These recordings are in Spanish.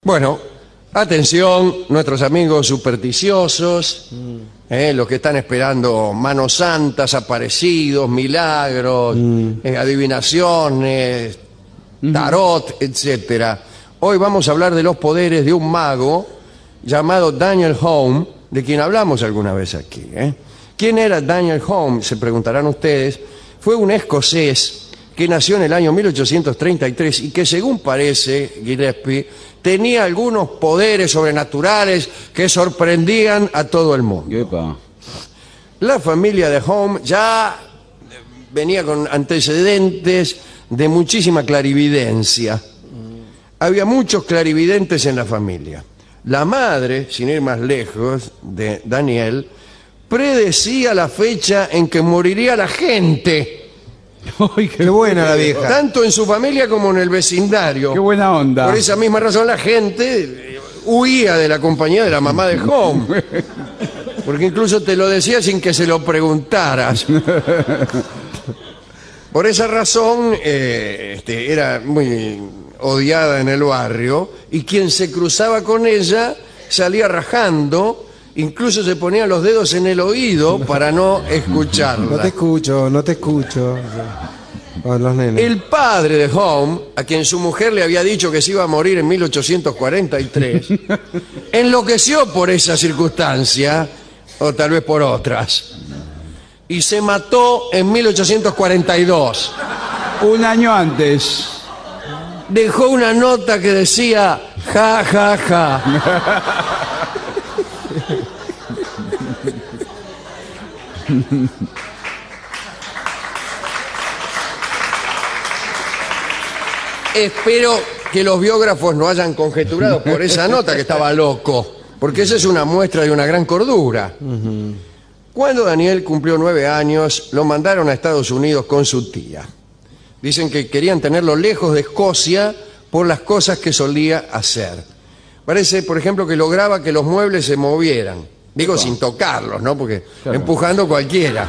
Bueno, atención, nuestros amigos supersticiosos, los que están esperando manos santas, aparecidos, milagros, adivinaciones, tarot, etcétera. Hoy vamos a hablar de los poderes de un mago llamado Daniel Home, de quien hablamos alguna vez aquí. ¿Quién era Daniel Home? Se preguntarán ustedes. Fue un escocés que nació en el año 1833 y que, según parece, Gillespie, tenía algunos poderes sobrenaturales que sorprendían a todo el mundo. Epa. La familia de Home ya venía con antecedentes de muchísima clarividencia. Había muchos clarividentes en la familia. La madre, sin ir más lejos, de Daniel, predecía la fecha en que moriría la gente. Ay, Qué buena la vieja. Tanto en su familia como en el vecindario. qué buena onda. Por esa misma razón la gente huía de la compañía de la mamá de Home. Porque incluso te lo decía sin que se lo preguntaras. Por esa razón era muy odiada en el barrio y quien se cruzaba con ella salía rajando, incluso se ponía los dedos en el oído para no escucharla. No te escucho, no te escucho. Con los nenes. El padre de Home, a quien su mujer le había dicho que se iba a morir en 1843, enloqueció por esa circunstancia, o tal vez por otras, y se mató en 1842. Un año antes. Dejó una nota que decía ja, ja, ja. Espero que los biógrafos no hayan conjeturado por esa nota que estaba loco, porque esa es una muestra de una gran cordura. Cuando Daniel cumplió 9 años, lo mandaron a Estados Unidos con su tía. Dicen que querían tenerlo lejos de Escocia por las cosas que solía hacer. Parece, por ejemplo, que lograba que los muebles se movieran. Digo, sin tocarlos, ¿no? Porque Claro. empujando cualquiera.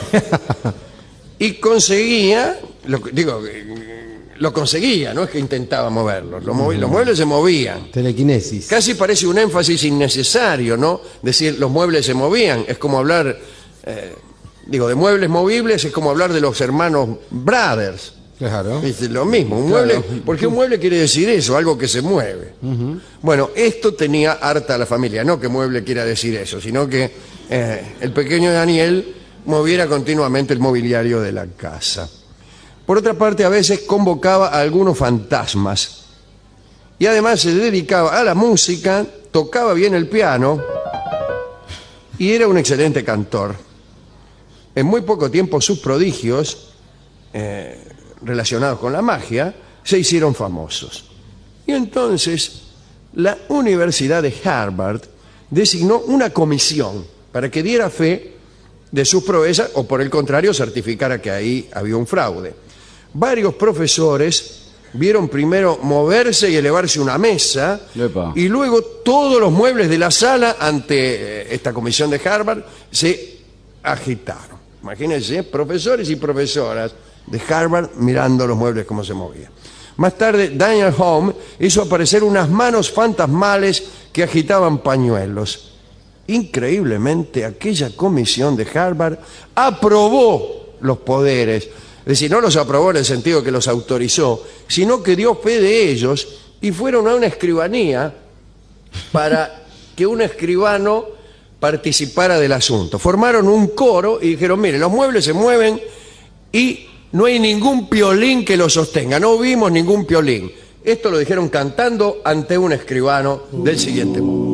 Y conseguía, lo conseguía, no es que intentaba moverlos. Los muebles se movían. Telequinesis. Casi parece un énfasis innecesario, ¿no? Decir, los muebles se movían. Es como hablar, de muebles movibles, es como hablar de los hermanos Brothers. Claro. Es lo mismo, un mueble, porque un mueble quiere decir eso, algo que se mueve. Bueno, esto tenía harta a la familia, no que mueble quiera decir eso, sino que el pequeño Daniel moviera continuamente el mobiliario de la casa. Por otra parte, a veces convocaba a algunos fantasmas y además se dedicaba a la música, tocaba bien el piano y era un excelente cantor. En muy poco tiempo sus prodigios relacionados con la magia se hicieron famosos. Y entonces la Universidad de Harvard designó una comisión para que diera fe de sus proezas o, por el contrario, certificara que ahí había un fraude. Varios profesores vieron primero moverse y elevarse una mesa. Epa. Y luego todos los muebles de la sala ante esta comisión de Harvard se agitaron. Imagínense, profesores y profesoras de Harvard mirando los muebles cómo se movían. Más tarde, Daniel Home hizo aparecer unas manos fantasmales que agitaban pañuelos. Increíblemente, aquella comisión de Harvard aprobó los poderes. Es decir, no los aprobó en el sentido que los autorizó, sino que dio fe de ellos y fueron a una escribanía para que un escribano participara del asunto. Formaron un coro y dijeron, mire, los muebles se mueven y no hay ningún piolín que lo sostenga, no vimos ningún piolín. Esto lo dijeron cantando ante un escribano del siguiente modo.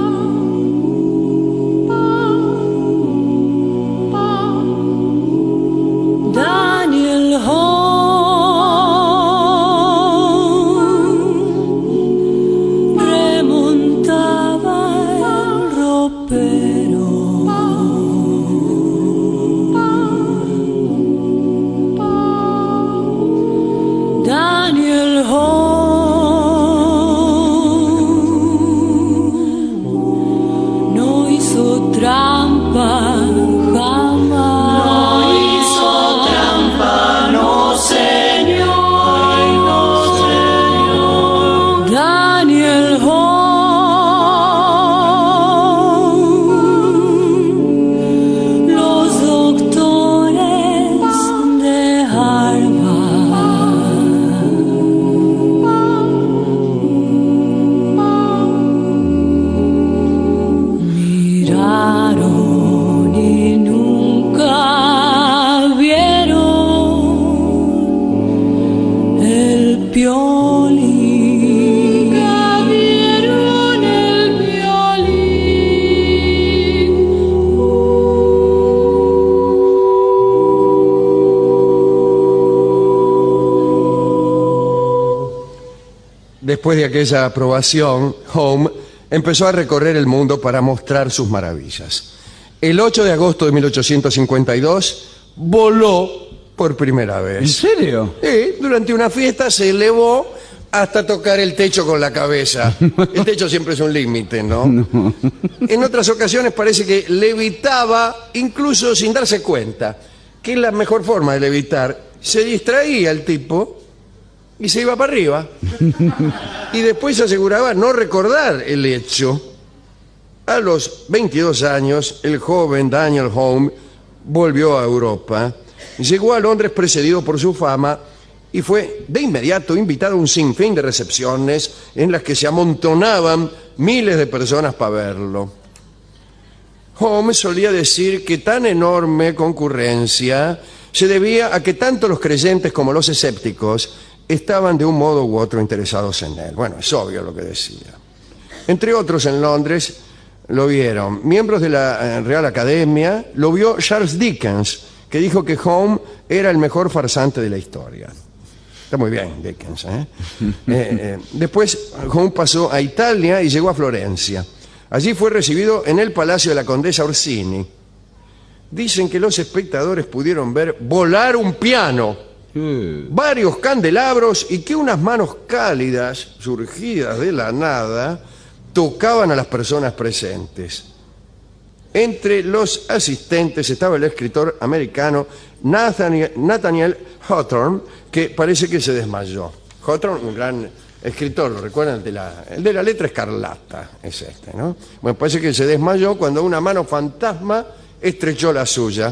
Daniel Home remontaba el ropero. Daniel Home después de aquella aprobación, Home empezó a recorrer el mundo para mostrar sus maravillas. El 8 de agosto de 1852 voló por primera ¿En vez. serio? Sí, durante una fiesta se elevó hasta tocar el techo con la cabeza. El techo siempre es un límite, ¿no? En otras ocasiones parece que levitaba incluso sin darse cuenta, que es la mejor forma de levitar. Se distraía el tipo y se iba para arriba. Y después se aseguraba no recordar el hecho. A los 22 años, el joven Daniel Home volvió a Europa, llegó a Londres precedido por su fama y fue de inmediato invitado a un sinfín de recepciones en las que se amontonaban miles de personas para verlo. Home solía decir que tan enorme concurrencia se debía a que tanto los creyentes como los escépticos estaban de un modo u otro interesados en él. Bueno, es obvio lo que decía. Entre otros, en Londres lo vieron miembros de la Real Academia, lo vio Charles Dickens, que dijo que Home era el mejor farsante de la historia. Está muy bien, Dickens, ¿eh? Después Home pasó a Italia y llegó a Florencia. Allí fue recibido en el palacio de la condesa Orsini. Dicen que los espectadores pudieron ver volar un piano, varios candelabros y que unas manos cálidas, surgidas de la nada, tocaban a las personas presentes. Entre los asistentes estaba el escritor americano Nathaniel Hawthorne, que parece que se desmayó. Hawthorne, un gran escritor, ¿lo recuerdan? El de la letra escarlata, es este, ¿no? Bueno, parece que se desmayó cuando una mano fantasma estrechó la suya.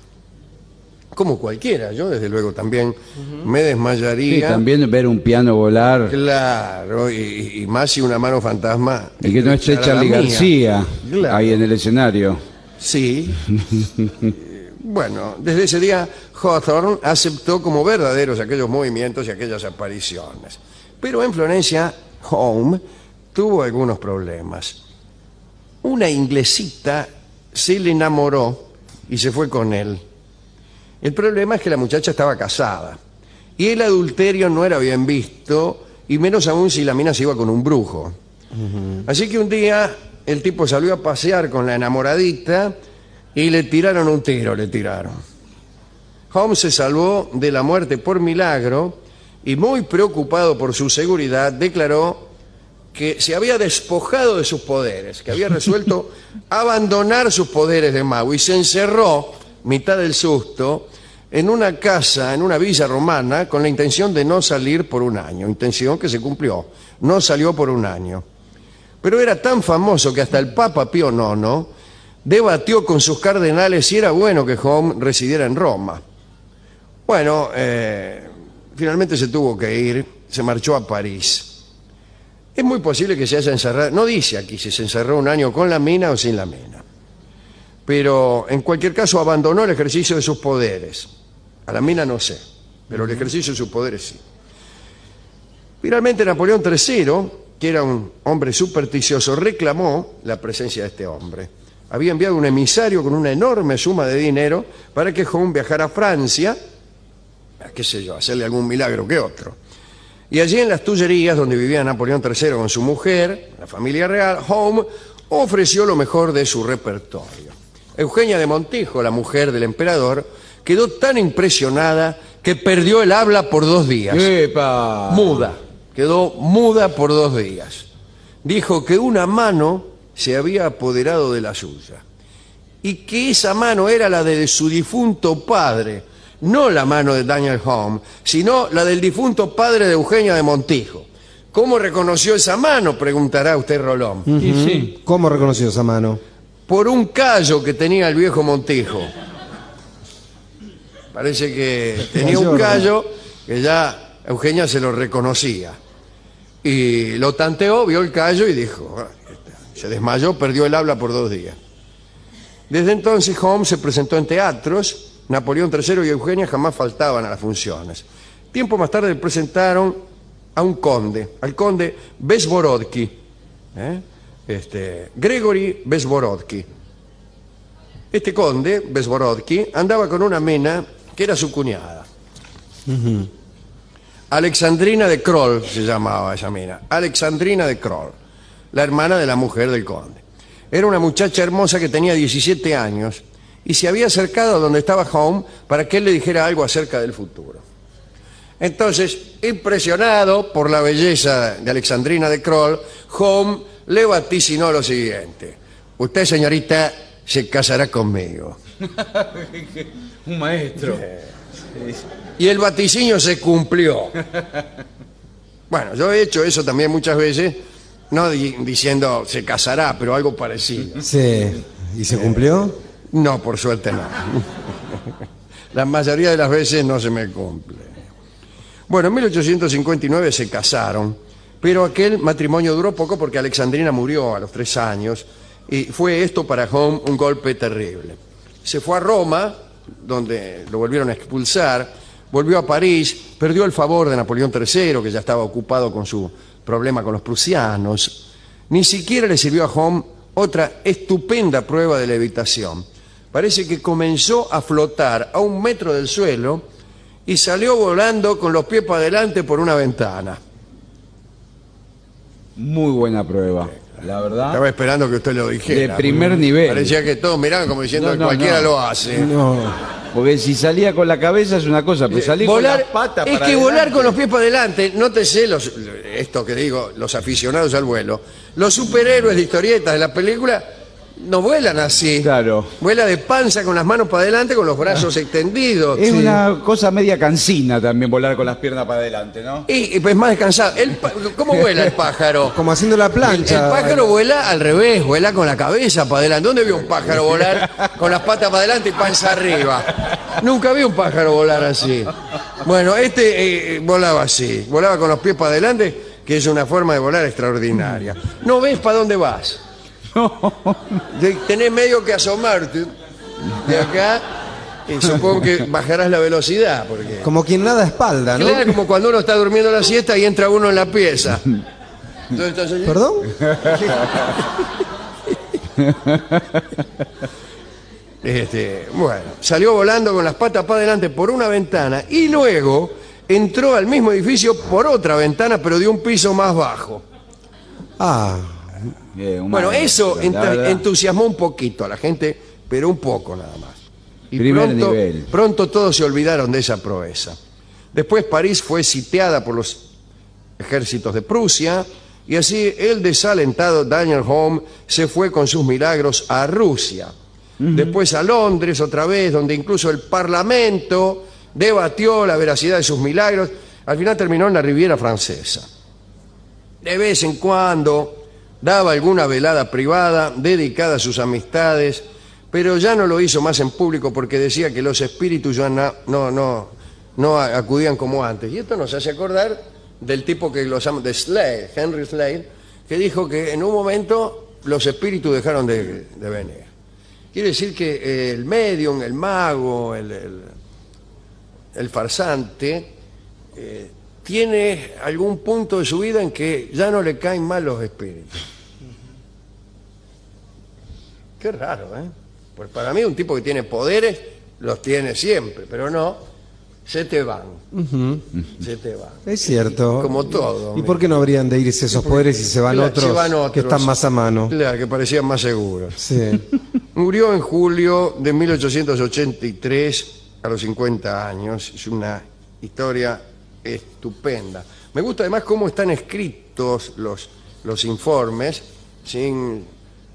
Como cualquiera, yo desde luego también me desmayaría. Sí, también ver un piano volar. Claro, y más si una mano fantasma... Y que no esté Charly García Claro. ahí en el escenario. Sí. Bueno, desde ese día Hawthorne aceptó como verdaderos aquellos movimientos y aquellas apariciones. Pero en Florencia, Home tuvo algunos problemas. Una inglesita se le enamoró y se fue con él. El problema es que la muchacha estaba casada y el adulterio no era bien visto, y menos aún si la mina se iba con un brujo. Así que un día el tipo salió a pasear con la enamoradita y le tiraron un tiro, le tiraron. Holmes se salvó de la muerte por milagro y, muy preocupado por su seguridad, declaró que se había despojado de sus poderes, que había resuelto abandonar sus poderes de mago, y se encerró, mitad del susto, en una casa, en una villa romana, con la intención de no salir por un año. Intención que se cumplió, no salió por un año. Pero era tan famoso que hasta el Papa Pío IX debatió con sus cardenales si era bueno que Home residiera en Roma. Bueno, finalmente se tuvo que ir, se marchó a París. Es muy posible que se haya encerrado, no dice aquí si se encerró un año con la mina o sin la mina, pero en cualquier caso abandonó el ejercicio de sus poderes. A la mina no sé, pero el ejercicio de sus poderes sí. Finalmente Napoleón III, que era un hombre supersticioso, reclamó la presencia de este hombre. Había enviado un emisario con una enorme suma de dinero para que Home viajara a Francia, a qué sé yo, hacerle algún milagro que otro. Y allí en las Tullerías, donde vivía Napoleón III con su mujer, la familia real, Home ofreció lo mejor de su repertorio. Eugenia de Montijo, la mujer del emperador, quedó tan impresionada que perdió el habla por 2 días. ¡Epa! Muda. Quedó muda por 2 días. Dijo que una mano se había apoderado de la suya y que esa mano era la de su difunto padre, no la mano de Daniel Home, sino la del difunto padre de Eugenia de Montijo. ¿Cómo reconoció esa mano?, preguntará usted, Rolón. Sí. ¿Cómo reconoció esa mano? Por un callo que tenía el viejo Montijo. Parece que tenía un callo que ya Eugenia se lo reconocía. Y lo tanteó, vio el callo y dijo, se desmayó, perdió el habla por 2 días. Desde entonces Holmes se presentó en teatros. Napoleón III y Eugenia jamás faltaban a las funciones. Tiempo más tarde le presentaron a un conde, al conde Bezborodki, Gregory Bezborodki. Este conde, Bezborodki, andaba con una mina que era su cuñada. Alexandrina de Kroll se llamaba esa mina. Alexandrina de Kroll, la hermana de la mujer del conde. Era una muchacha hermosa que tenía 17 años y se había acercado a donde estaba Holmes para que él le dijera algo acerca del futuro. Entonces, impresionado por la belleza de Alexandrina de Kroll, Holmes le vaticinó lo siguiente: usted, señorita, se casará conmigo. Un maestro. Y el vaticinio se cumplió. Bueno, yo he hecho eso también muchas veces, no diciendo se casará, pero algo parecido. Sí. ¿Y se cumplió? No, por suerte no. La mayoría de las veces no se me cumple. Bueno, en 1859 se casaron, pero aquel matrimonio duró poco porque Alexandrina murió a los 3 años y fue esto para Holmes un golpe terrible. Se fue a Roma, donde lo volvieron a expulsar, volvió a París, perdió el favor de Napoleón III, que ya estaba ocupado con su problema con los prusianos. Ni siquiera le sirvió a Holmes otra estupenda prueba de levitación. Parece que comenzó a flotar a 1 metro del suelo y salió volando con los pies para adelante por una ventana. Muy buena prueba, la verdad. Estaba esperando que usted lo dijera. De primer nivel. Parecía que todos miraban como diciendo que No, cualquiera no. lo hace. No. Porque si salía con la cabeza es una cosa, pero salir Volar, con las patas es para que volar adelante. con los pies para adelante, nótese esto que digo, los aficionados al vuelo, los superhéroes de historietas de la película no vuelan así. Claro. Vuela de panza con las manos para adelante, con los brazos extendidos. Es una cosa media cansina también volar con las piernas para adelante, ¿no? Y pues más descansado. ¿Cómo vuela el pájaro? Como haciendo la El plancha. pájaro vuela al revés, vuela con la cabeza para adelante. ¿Dónde vio un pájaro volar con las patas para adelante y panza arriba? Nunca vi un pájaro volar así. Bueno, volaba así, volaba con los pies para adelante, que es una forma de volar extraordinaria. No ves para dónde vas. Tenés medio que asomarte de acá y supongo que bajarás la velocidad. Porque... Como quien nada a espalda, ¿no? Claro, como cuando uno está durmiendo la siesta y entra uno en la pieza. Entonces, estás allí. ¿Perdón? Bueno, salió volando con las patas para adelante por una ventana y luego entró al mismo edificio por otra ventana, pero de un piso más bajo. Ah, Un Bueno, maestro, eso la verdad. entusiasmó un poquito a la gente, pero un poco nada más. Y Primer nivel. pronto todos se olvidaron de esa proeza. Después París fue sitiada por los ejércitos de Prusia y así el desalentado Daniel Holmes se fue con sus milagros a Rusia. Después a Londres otra vez, donde incluso el Parlamento debatió la veracidad de sus milagros. Al final terminó en la Riviera Francesa. De vez en cuando daba alguna velada privada dedicada a sus amistades, pero ya no lo hizo más en público porque decía que los espíritus ya no acudían como antes. Y esto nos hace acordar del tipo que los llama de Slade, Henry Slade, que dijo que en un momento los espíritus dejaron de venir. Quiere decir que el medium, el mago, el farsante, tiene algún punto de su vida en que ya no le caen mal los espíritus. Qué raro, ¿eh? Pues para mí un tipo que tiene poderes los tiene siempre, pero no, se te van. Se te van. es cierto. Como todo. ¿Y por qué no habrían de irse esos poderes y se van Claro, otros se van que están más a mano? Claro, que parecían más seguros. Sí. Murió en julio de 1883 a los 50 años. Es una historia estupenda. Me gusta además cómo están escritos los informes sin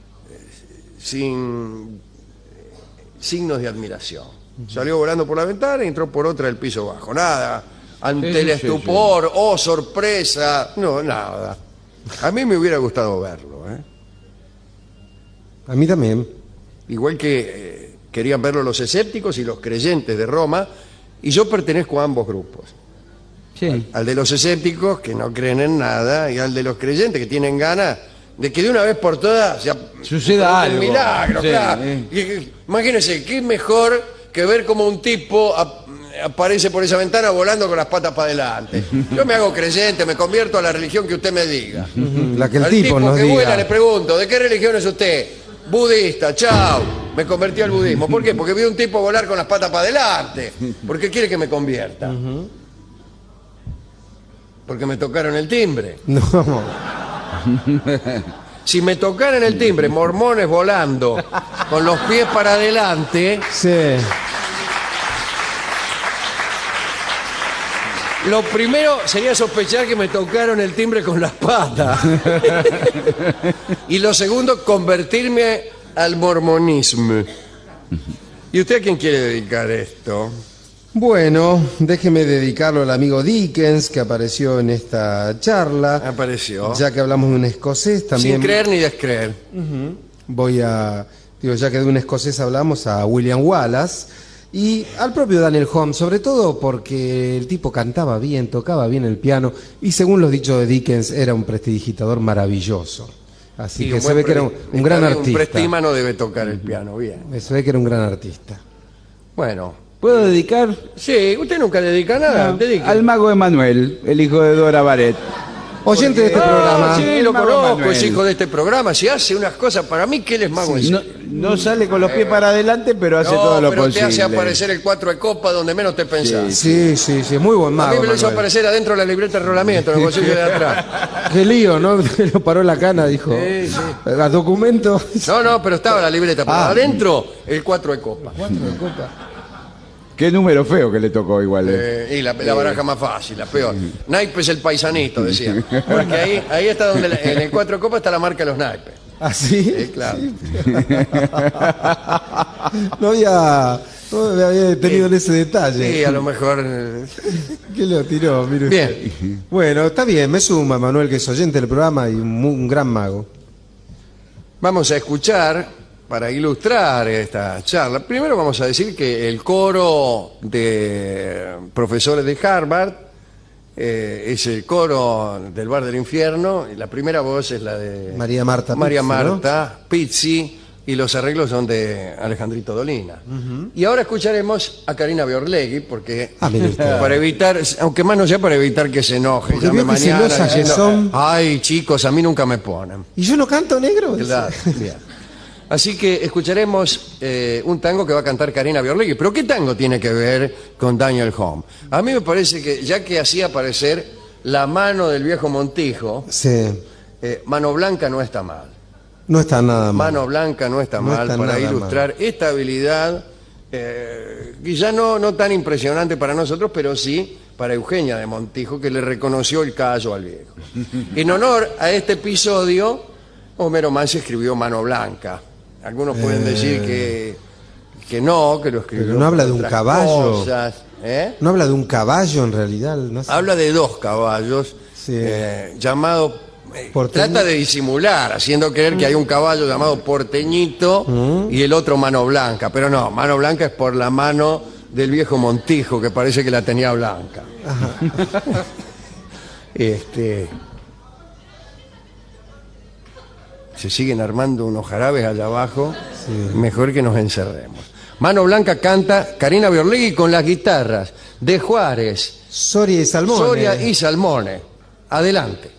signos de admiración. Salió volando por la ventana y entró por otra del piso bajo. Nada, ante el estupor, oh sorpresa, no, nada. A mí me hubiera gustado verlo, ¿eh? A mí también. Igual que querían verlo los escépticos y los creyentes de Roma, y yo pertenezco a ambos grupos. Sí. Al de los escépticos, que no creen en nada, y al de los creyentes, que tienen ganas de que de una vez por todas Suceda un algo. milagro, Sí, claro. Imagínense, qué mejor que ver como un tipo aparece por esa ventana volando con las patas para adelante. Yo me hago creyente, me convierto a la religión que usted me diga. La que el Al tipo nos que diga. vuela le pregunto, ¿de qué religión es usted? Budista, chao. Me convertí al budismo. ¿Por qué? Porque vi un tipo volar con las patas para adelante. ¿Por qué quiere que me convierta? Porque me tocaron el timbre. No. Si me tocaran el timbre, mormones volando, con los pies para adelante, Sí. lo primero sería sospechar que me tocaron el timbre con las patas. Y lo segundo, convertirme al mormonismo. ¿Y usted a quién quiere dedicar esto? Bueno, déjeme dedicarlo al amigo Dickens, que apareció en esta charla. Apareció. Ya que hablamos de un escocés, también Sin creer ni descreer. ya que de un escocés hablamos, a William Wallace y al propio Daniel Holmes, sobre todo porque el tipo cantaba bien, tocaba bien el piano y según los dichos de Dickens era un prestidigitador maravilloso. Así Y que un se buen ve que era un gran Un artista. prestímano debe tocar el piano, bien. Se ve que era un gran artista. Bueno, ¿Puedo dedicar? sí, usted nunca dedica nada. Dedique. Al mago Emanuel, el hijo de Dora Baret. Oyente de este programa. Sí, lo Mago conozco, Manuel. es hijo de este programa. Si hace unas cosas para mí, que él es mago en No, serio. no sale con los pies para adelante, pero hace No, todo lo pero posible. te hace aparecer el 4 de copa donde menos te pensás. Sí, muy buen A mago. mí me lo hizo Manuel. aparecer adentro de la libreta de rolamiento, en el bolsillo de atrás. Qué lío, ¿no? Lo paró la cana, dijo. Sí, sí. ¿A documento? No, pero estaba la libreta. Pero Ah. adentro, el 4 de copa. Qué número feo que le tocó igual. Y la baraja más fácil, la peor. Naipes el paisanito, decía. Porque ahí está donde, en el 4 de copa está la marca de los naipes. ¿Ah, sí? Sí, claro. No había tenido en ese detalle. Sí, a lo mejor. ¿Qué lo tiró? Mire usted. Bien. Bueno, está bien, me suma Manuel, que es oyente del programa y un gran mago. Vamos a escuchar, para ilustrar esta charla, primero vamos a decir que el coro de profesores de Harvard es el coro del Bar del Infierno, y la primera voz es la de María Marta María Pizzi, Marta Pizzi, y los arreglos son de Alejandrito Dolina. Y ahora escucharemos a Karina Biorlegui, porque mire usted. para evitar, aunque más no sea para evitar que se enoje, Porque llame vio que mañana celosas que diciendo, son. ay chicos, a mí nunca me ponen. ¿Y yo no canto negro? Claro, bien. Así que escucharemos un tango que va a cantar Karina Biorlegui. ¿Pero qué tango tiene que ver con Daniel Home? A mí me parece que, ya que hacía aparecer la mano del viejo Montijo, Sí, Mano Blanca no está mal. no está nada mal. Mano Blanca no está No mal está para nada ilustrar esta habilidad, quizá no tan impresionante para nosotros, pero sí para Eugenia de Montijo, que le reconoció el callo al viejo. En honor a este episodio, Homero Mansi escribió Mano Blanca. Algunos pueden decir que no, que lo escribió. Pero no habla por de un otras caballo. cosas, ¿eh? ¿No habla de un caballo en realidad? No sé. Habla de dos caballos, Sí. llamado... Porteño. trata de disimular, haciendo creer que hay un caballo llamado Porteñito y el otro Mano Blanca. Pero no, Mano Blanca es por la mano del viejo Montijo, que parece que la tenía blanca. Se siguen armando unos jarabes allá abajo. Mejor que nos encerremos. Mano Blanca canta Karina Biorlegui con las guitarras de Juárez, Soria y Salmón. Soria y Salmone. Adelante.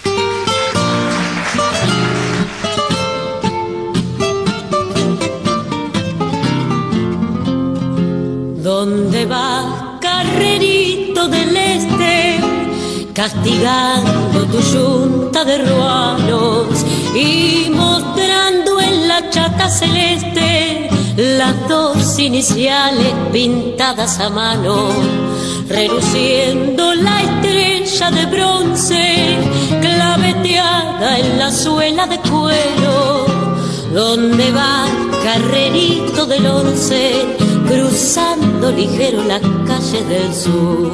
¿Dónde vas, carrerito del este? Castigando tu yunta de ruanos y mostrando en la chata celeste las dos iniciales pintadas a mano, reluciendo la estrella de bronce claveteada en la suela de cuero. ¿Dónde va, carrerito del 11, cruzando ligero las calles del sur?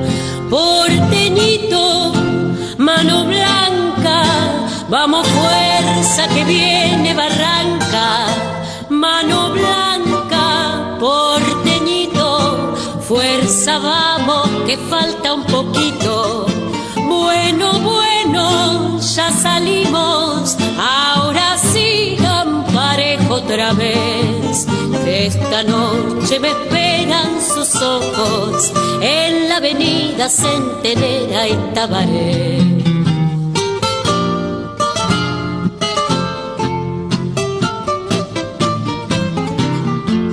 Porteñito, mano blanca, vamos fuerza que viene barranca. Mano blanca, porteñito, fuerza vamos que falta un poquito. Bueno, bueno, ya salimos, ahora sigan parejo otra vez. Esta noche me esperan sus ojos en la avenida Centenera y Tabaré.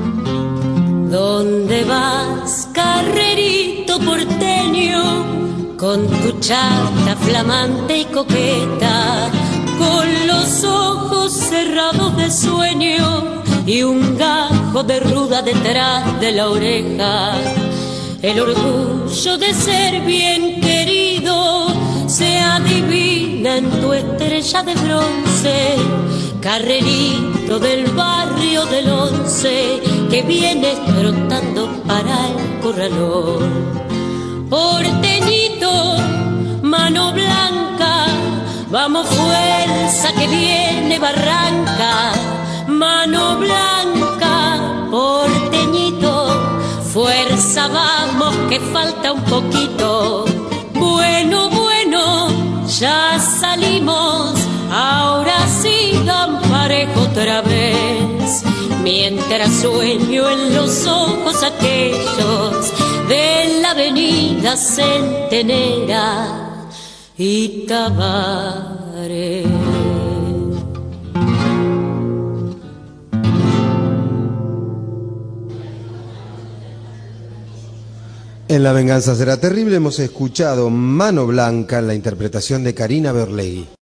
¿Dónde vas, carrerito porteño? con tu chata flamante y coqueta, con los ojos cerrados de sueño y un gajo de ruda detrás de la oreja. El orgullo de ser bien querido se adivina en tu estrella de bronce, carrerito del barrio del Once que vienes trotando para el corralón. Porteñito, mano blanca, vamos fuerza que viene barranca. Mano blanca, porteñito, fuerza vamos que falta un poquito. Bueno, bueno, ya salimos, ahora sigan parejo otra vez. Mientras sueño en los ojos aquellos de la avenida Centenera y Tabaré. En La venganza será terrible hemos escuchado Mano Blanca en la interpretación de Karina Berlegui.